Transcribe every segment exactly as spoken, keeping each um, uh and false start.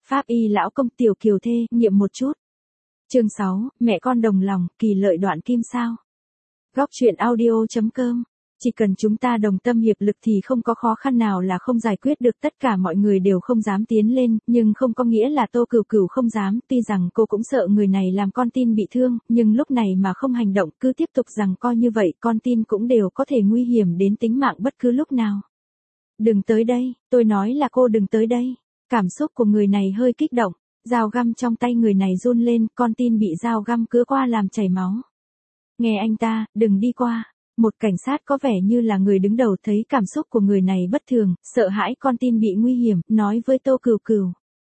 Pháp y lão công tiểu kiều thê, nghiệm một chút. Chương sáu, mẹ con đồng lòng, kỳ lợi đoạn kim sao. Góc truyện audio chấm com. Chỉ cần chúng ta đồng tâm hiệp lực thì không có khó khăn nào là không giải quyết được, tất cả mọi người đều không dám tiến lên, nhưng không có nghĩa là Tô Cửu Cửu không dám, tuy rằng cô cũng sợ người này làm con tin bị thương, nhưng lúc này mà không hành động, cứ tiếp tục rằng coi như vậy, con tin cũng đều có thể nguy hiểm đến tính mạng bất cứ lúc nào. Đừng tới đây, tôi nói là cô đừng tới đây. Cảm xúc của người này hơi kích động, dao găm trong tay người này run lên, con tin bị dao găm cứa qua làm chảy máu. Nghe anh ta, đừng đi qua. Một cảnh sát có vẻ như là người đứng đầu thấy cảm xúc của người này bất thường, sợ hãi con tin bị nguy hiểm, nói với Tô Cửu Cửu.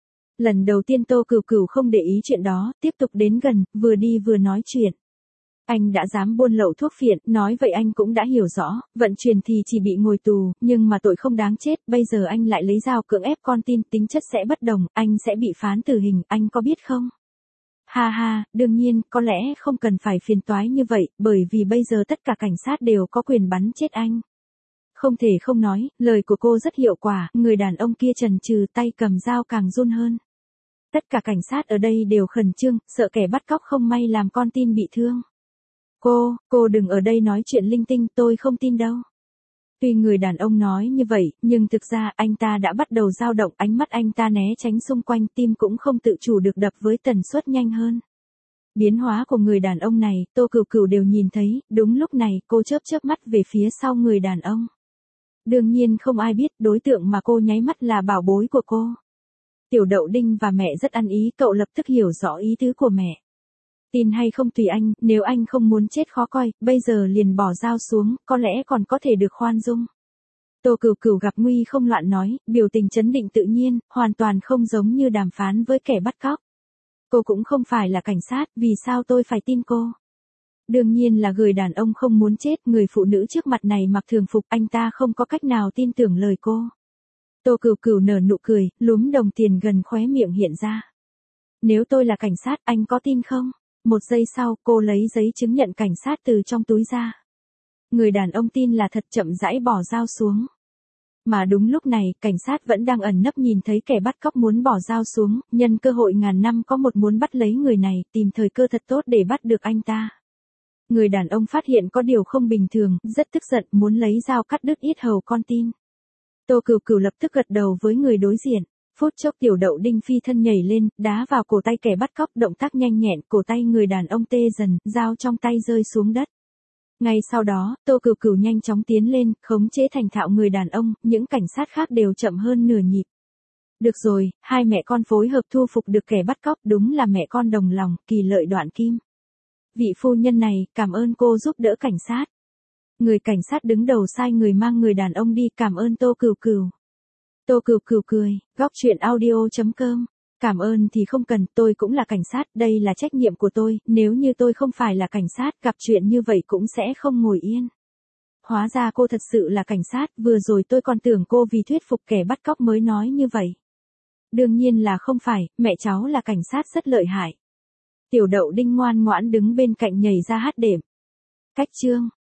Lần đầu tiên Tô Cửu Cửu không để ý chuyện đó, tiếp tục đến gần, vừa đi vừa nói chuyện. Anh đã dám buôn lậu thuốc phiện, nói vậy anh cũng đã hiểu rõ, vận chuyển thì chỉ bị ngồi tù, nhưng mà tội không đáng chết, bây giờ anh lại lấy dao cưỡng ép con tin, tính chất sẽ bất đồng, anh sẽ bị phán tử hình, anh có biết không? Ha ha, đương nhiên, có lẽ không cần phải phiền toái như vậy, bởi vì bây giờ tất cả cảnh sát đều có quyền bắn chết anh. Không thể không nói, lời của cô rất hiệu quả, người đàn ông kia chần chừ, tay cầm dao càng run hơn. Tất cả cảnh sát ở đây đều khẩn trương, sợ kẻ bắt cóc không may làm con tin bị thương. Cô, cô đừng ở đây nói chuyện linh tinh, tôi không tin đâu. Tuy người đàn ông nói như vậy, nhưng thực ra anh ta đã bắt đầu dao động, ánh mắt anh ta né tránh xung quanh, tim cũng không tự chủ được đập với tần suất nhanh hơn. Biến hóa của người đàn ông này, Tô Cửu Cửu đều nhìn thấy, đúng lúc này cô chớp chớp mắt về phía sau người đàn ông. Đương nhiên không ai biết đối tượng mà cô nháy mắt là bảo bối của cô. Tiểu Đậu Đinh và mẹ rất ăn ý, cậu lập tức hiểu rõ ý tứ của mẹ. Tin hay không tùy anh, nếu anh không muốn chết khó coi, bây giờ liền bỏ dao xuống, có lẽ còn có thể được khoan dung. Tô Cửu Cửu gặp nguy không loạn nói, biểu tình trấn định tự nhiên, hoàn toàn không giống như đàm phán với kẻ bắt cóc. Cô cũng không phải là cảnh sát, vì sao tôi phải tin cô? Đương nhiên là người đàn ông không muốn chết, người phụ nữ trước mặt này mặc thường phục, anh ta không có cách nào tin tưởng lời cô. Tô Cửu Cửu nở nụ cười, lúm đồng tiền gần khóe miệng hiện ra. Nếu tôi là cảnh sát, anh có tin không? Một giây sau, cô lấy giấy chứng nhận cảnh sát từ trong túi ra. Người đàn ông tin là thật, chậm rãi bỏ dao xuống. Mà đúng lúc này, cảnh sát vẫn đang ẩn nấp nhìn thấy kẻ bắt cóc muốn bỏ dao xuống, nhân cơ hội ngàn năm có một muốn bắt lấy người này, tìm thời cơ thật tốt để bắt được anh ta. Người đàn ông phát hiện có điều không bình thường, rất tức giận, muốn lấy dao cắt đứt yết hầu con tin. Tô Cửu Cửu lập tức gật đầu với người đối diện. Phút chốc Tiểu Đậu Đinh phi thân nhảy lên, đá vào cổ tay kẻ bắt cóc, động tác nhanh nhẹn, cổ tay người đàn ông tê dần, dao trong tay rơi xuống đất. Ngay sau đó, Tô Cửu Cửu nhanh chóng tiến lên, khống chế thành thạo người đàn ông, những cảnh sát khác đều chậm hơn nửa nhịp. Được rồi, hai mẹ con phối hợp thu phục được kẻ bắt cóc, đúng là mẹ con đồng lòng, kỳ lợi đoạn kim. Vị phu nhân này, cảm ơn cô giúp đỡ cảnh sát. Người cảnh sát đứng đầu sai người mang người đàn ông đi, cảm ơn Tô Cửu Cửu. Tô Cửu Cửu cười, góc truyện audio chấm com. Cảm ơn thì không cần, tôi cũng là cảnh sát, đây là trách nhiệm của tôi, nếu như tôi không phải là cảnh sát, gặp chuyện như vậy cũng sẽ không ngồi yên. Hóa ra cô thật sự là cảnh sát, vừa rồi tôi còn tưởng cô vì thuyết phục kẻ bắt cóc mới nói như vậy. Đương nhiên là không phải, mẹ cháu là cảnh sát rất lợi hại. Tiểu Đậu Đinh ngoan ngoãn đứng bên cạnh nhảy ra hát đệm. Cách chương.